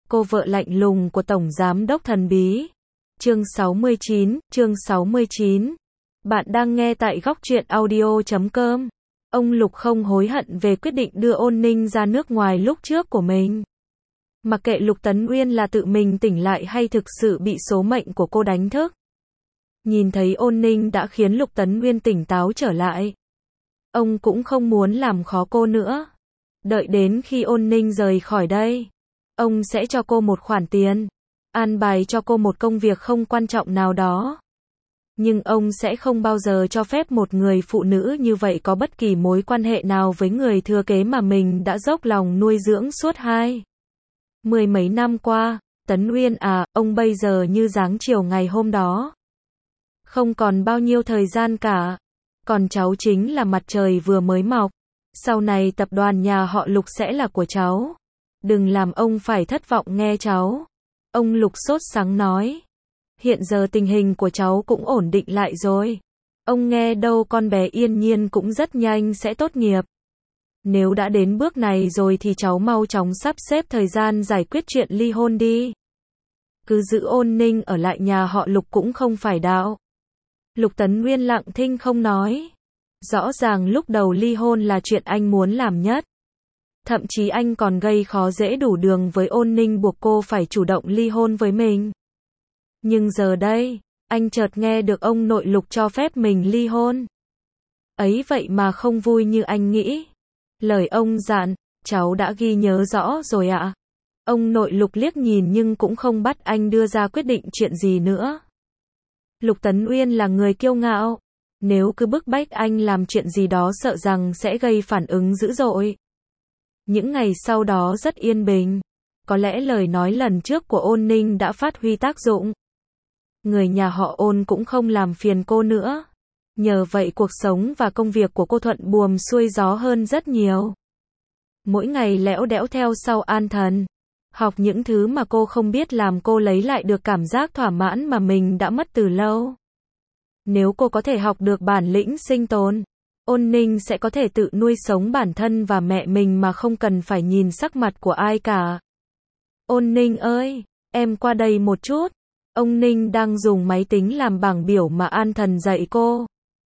Cô vợ lạnh lùng của Tổng Giám đốc thần bí. Chương 69. Bạn đang nghe tại góc truyện audio.com. Ông Lục không hối hận về quyết định đưa Ôn Ninh ra nước ngoài lúc trước của mình. Mặc kệ Lục Tấn Uyên là tự mình tỉnh lại hay thực sự bị số mệnh của cô đánh thức. Nhìn thấy Ôn Ninh đã khiến Lục Tấn Uyên tỉnh táo trở lại. Ông cũng không muốn làm khó cô nữa. Đợi đến khi Ôn Ninh rời khỏi đây, ông sẽ cho cô một khoản tiền, an bài cho cô một công việc không quan trọng nào đó. Nhưng ông sẽ không bao giờ cho phép một người phụ nữ như vậy có bất kỳ mối quan hệ nào với người thừa kế mà mình đã dốc lòng nuôi dưỡng suốt 20 mấy năm qua. Tấn Uyên à, ông bây giờ như dáng chiều ngày hôm đó. Không còn bao nhiêu thời gian cả. Còn cháu chính là mặt trời vừa mới mọc. Sau này tập đoàn nhà họ Lục sẽ là của cháu. Đừng làm ông phải thất vọng nghe cháu. Ông Lục sốt sắng nói. Hiện giờ tình hình của cháu cũng ổn định lại rồi. Ông nghe đâu con bé Yên Nhiên cũng rất nhanh sẽ tốt nghiệp. Nếu đã đến bước này rồi thì cháu mau chóng sắp xếp thời gian giải quyết chuyện ly hôn đi. Cứ giữ Ôn Ninh ở lại nhà họ Lục cũng không phải đạo. Lục Tấn Uyên lặng thinh không nói. Rõ ràng lúc đầu ly hôn là chuyện anh muốn làm nhất. Thậm chí anh còn gây khó dễ đủ đường với Ôn Ninh buộc cô phải chủ động ly hôn với mình. Nhưng giờ đây, anh chợt nghe được ông nội Lục cho phép mình ly hôn. Ấy vậy mà không vui như anh nghĩ. Lời ông dặn, cháu đã ghi nhớ rõ rồi ạ. Ông nội Lục liếc nhìn nhưng cũng không bắt anh đưa ra quyết định chuyện gì nữa. Lục Tấn Uyên là người kiêu ngạo. Nếu cứ bức bách anh làm chuyện gì đó sợ rằng sẽ gây phản ứng dữ dội. Những ngày sau đó rất yên bình. Có lẽ lời nói lần trước của Ôn Ninh đã phát huy tác dụng. Người nhà họ Ôn cũng không làm phiền cô nữa. Nhờ vậy cuộc sống và công việc của cô thuận buồm xuôi gió hơn rất nhiều. Mỗi ngày lẽo đẽo theo sau An Thần. Học những thứ mà cô không biết làm cô lấy lại được cảm giác thỏa mãn mà mình đã mất từ lâu. Nếu cô có thể học được bản lĩnh sinh tồn, Ôn Ninh sẽ có thể tự nuôi sống bản thân và mẹ mình mà không cần phải nhìn sắc mặt của ai cả. Ôn Ninh ơi, em qua đây một chút. Ông Ninh đang dùng máy tính làm bảng biểu mà An Thần dạy cô.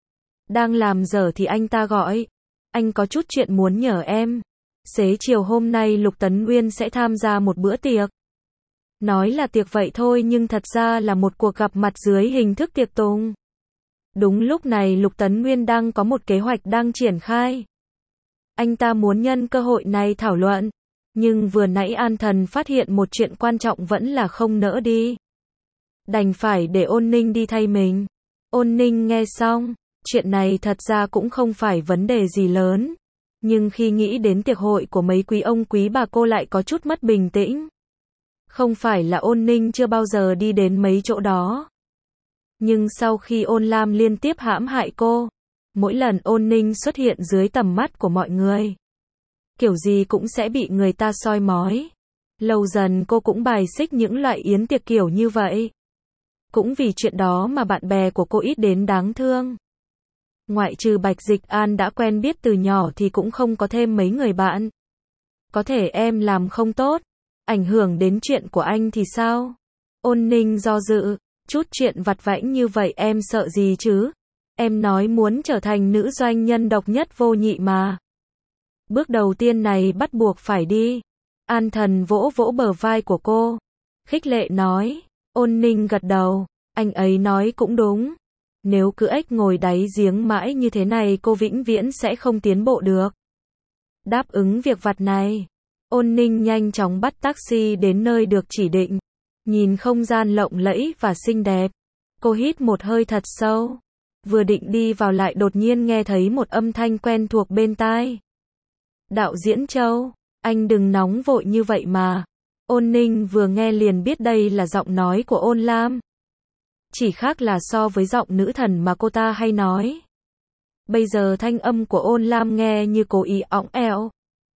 Đang làm dở thì anh ta gọi. Anh có chút chuyện muốn nhờ em. Xế chiều hôm nay Lục Tấn Uyên sẽ tham gia một bữa tiệc. Nói là tiệc vậy thôi nhưng thật ra là một cuộc gặp mặt dưới hình thức tiệc tùng. Đúng lúc này Lục Tấn Uyên đang có một kế hoạch đang triển khai. Anh ta muốn nhân cơ hội này thảo luận. Nhưng vừa nãy An Thần phát hiện một chuyện quan trọng vẫn là không nỡ đi. Đành phải để Ôn Ninh đi thay mình. Ôn Ninh nghe xong, chuyện này thật ra cũng không phải vấn đề gì lớn. Nhưng khi nghĩ đến tiệc hội của mấy quý ông quý bà cô lại có chút mất bình tĩnh. Không phải là Ôn Ninh chưa bao giờ đi đến mấy chỗ đó. Nhưng sau khi Ôn Lam liên tiếp hãm hại cô, mỗi lần Ôn Ninh xuất hiện dưới tầm mắt của mọi người, kiểu gì cũng sẽ bị người ta soi mói. Lâu dần cô cũng bài xích những loại yến tiệc kiểu như vậy. Cũng vì chuyện đó mà bạn bè của cô ít đến đáng thương. Ngoại trừ Bạch Dịch An đã quen biết từ nhỏ thì cũng không có thêm mấy người bạn. Có thể em làm không tốt, ảnh hưởng đến chuyện của anh thì sao? Ôn Ninh do dự, chút chuyện vặt vãnh như vậy em sợ gì chứ? Em nói muốn trở thành nữ doanh nhân độc nhất vô nhị mà. Bước đầu tiên này bắt buộc phải đi. An Thần vỗ vỗ bờ vai của cô, khích lệ nói. Ôn Ninh gật đầu, anh ấy nói cũng đúng. Nếu cứ ếch ngồi đáy giếng mãi như thế này cô vĩnh viễn sẽ không tiến bộ được. Đáp ứng việc vặt này, Ôn Ninh nhanh chóng bắt taxi đến nơi được chỉ định. Nhìn không gian lộng lẫy và xinh đẹp, cô hít một hơi thật sâu. Vừa định đi vào lại đột nhiên nghe thấy một âm thanh quen thuộc bên tai. Đạo diễn Châu, anh đừng nóng vội như vậy mà. Ôn Ninh vừa nghe liền biết đây là giọng nói của Ôn Lam. Chỉ khác là so với giọng nữ thần mà cô ta hay nói. Bây giờ thanh âm của Ôn Lam nghe như cố ý ỏng ẻo.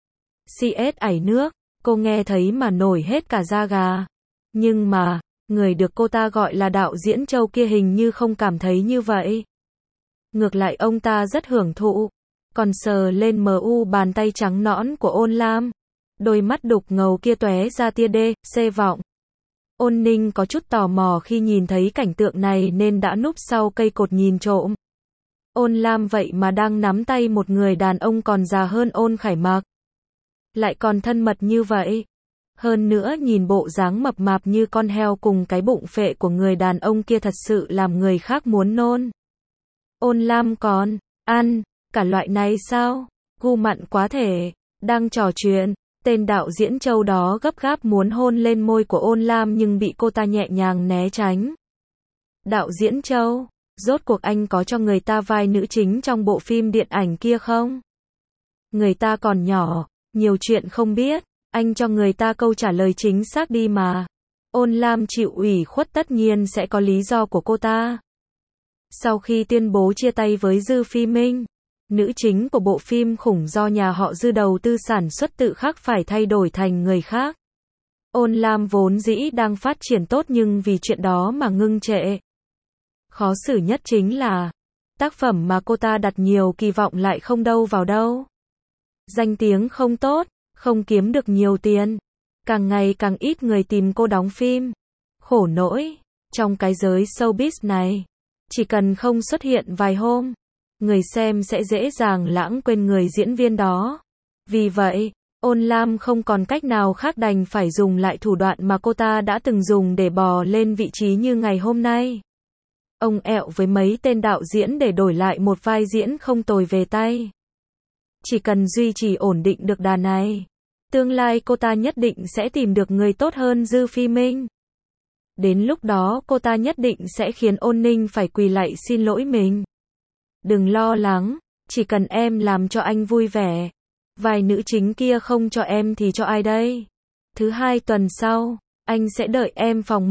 CS ảy nước, cô nghe thấy mà nổi hết cả da gà. Nhưng mà, người được cô ta gọi là đạo diễn Châu kia hình như không cảm thấy như vậy. Ngược lại ông ta rất hưởng thụ, còn sờ lên bàn tay trắng nõn của Ôn Lam. Đôi mắt đục ngầu kia tóe ra tia C vọng. Ôn Ninh có chút tò mò khi nhìn thấy cảnh tượng này nên đã núp sau cây cột nhìn trộm. Ôn Lam vậy mà đang nắm tay một người đàn ông còn già hơn Ôn Khải Mặc. Lại còn thân mật như vậy. Hơn nữa nhìn bộ dáng mập mạp như con heo cùng cái bụng phệ của người đàn ông kia thật sự làm người khác muốn nôn. Ôn Lam còn ăn cả loại này sao? Gu mặn quá thể. Đang trò chuyện, tên đạo diễn Châu đó gấp gáp muốn hôn lên môi của Ôn Lam nhưng bị cô ta nhẹ nhàng né tránh. Đạo diễn Châu, rốt cuộc anh có cho người ta vai nữ chính trong bộ phim điện ảnh kia không? Người ta còn nhỏ, nhiều chuyện không biết, anh cho người ta câu trả lời chính xác đi mà. Ôn Lam chịu ủy khuất tất nhiên sẽ có lý do của cô ta. Sau khi tuyên bố chia tay với Dư Phi Minh, nữ chính của bộ phim khủng do nhà họ Dư đầu tư sản xuất tự khắc phải thay đổi thành người khác. Ôn Lam vốn dĩ đang phát triển tốt nhưng vì chuyện đó mà ngưng trệ. Khó xử nhất chính là, tác phẩm mà cô ta đặt nhiều kỳ vọng lại không đâu vào đâu. Danh tiếng không tốt, không kiếm được nhiều tiền. Càng ngày càng ít người tìm cô đóng phim. Khổ nỗi, trong cái giới showbiz này, chỉ cần không xuất hiện vài hôm, người xem sẽ dễ dàng lãng quên người diễn viên đó. Vì vậy, Ôn Lam không còn cách nào khác đành phải dùng lại thủ đoạn mà cô ta đã từng dùng để bò lên vị trí như ngày hôm nay. Ông ẹo với mấy tên đạo diễn để đổi lại một vai diễn không tồi về tay. Chỉ cần duy trì ổn định được đà này, tương lai cô ta nhất định sẽ tìm được người tốt hơn Dư Phi Minh. Đến lúc đó cô ta nhất định sẽ khiến Ôn Ninh phải quỳ lạy xin lỗi mình. Đừng lo lắng, chỉ cần em làm cho anh vui vẻ. Vài nữ chính kia không cho em thì cho ai đây? Thứ hai tuần sau, anh sẽ đợi em phòng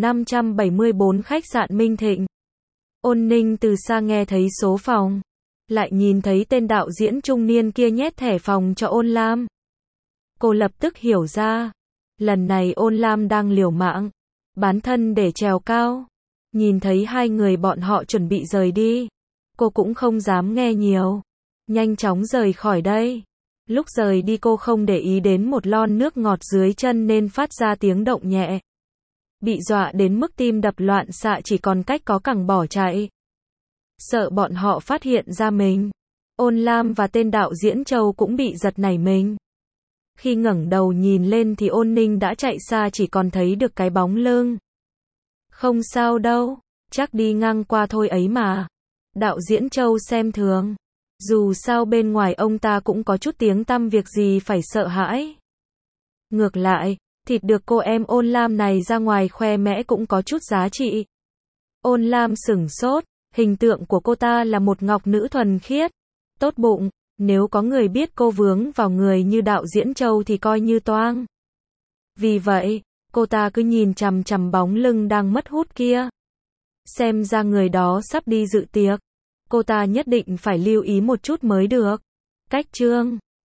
1574 khách sạn Minh Thịnh. Ôn Ninh từ xa nghe thấy số phòng, lại nhìn thấy tên đạo diễn trung niên kia nhét thẻ phòng cho Ôn Lam. Cô lập tức hiểu ra, lần này Ôn Lam đang liều mạng, bán thân để trèo cao. Nhìn thấy hai người bọn họ chuẩn bị rời đi, cô cũng không dám nghe nhiều, nhanh chóng rời khỏi đây. Lúc rời đi cô không để ý đến một lon nước ngọt dưới chân nên phát ra tiếng động nhẹ. Bị dọa đến mức tim đập loạn xạ chỉ còn cách có cẳng bỏ chạy. Sợ bọn họ phát hiện ra mình, Ôn Lam và tên đạo diễn Châu cũng bị giật nảy mình. Khi ngẩng đầu nhìn lên thì Ôn Ninh đã chạy xa chỉ còn thấy được cái bóng lưng. Không sao đâu, chắc đi ngang qua thôi ấy mà. Đạo diễn Châu xem thường. Dù sao bên ngoài ông ta cũng có chút tiếng tăm việc gì phải sợ hãi. Ngược lại, thịt được cô em Ôn Lam này ra ngoài khoe mẽ cũng có chút giá trị. Ôn Lam sửng sốt, hình tượng của cô ta là một ngọc nữ thuần khiết, tốt bụng, nếu có người biết cô vướng vào người như đạo diễn Châu thì coi như toang. Vì vậy, cô ta cứ nhìn chằm chằm bóng lưng đang mất hút kia. Xem ra người đó sắp đi dự tiệc. Cô ta nhất định phải lưu ý một chút mới được. Cách chương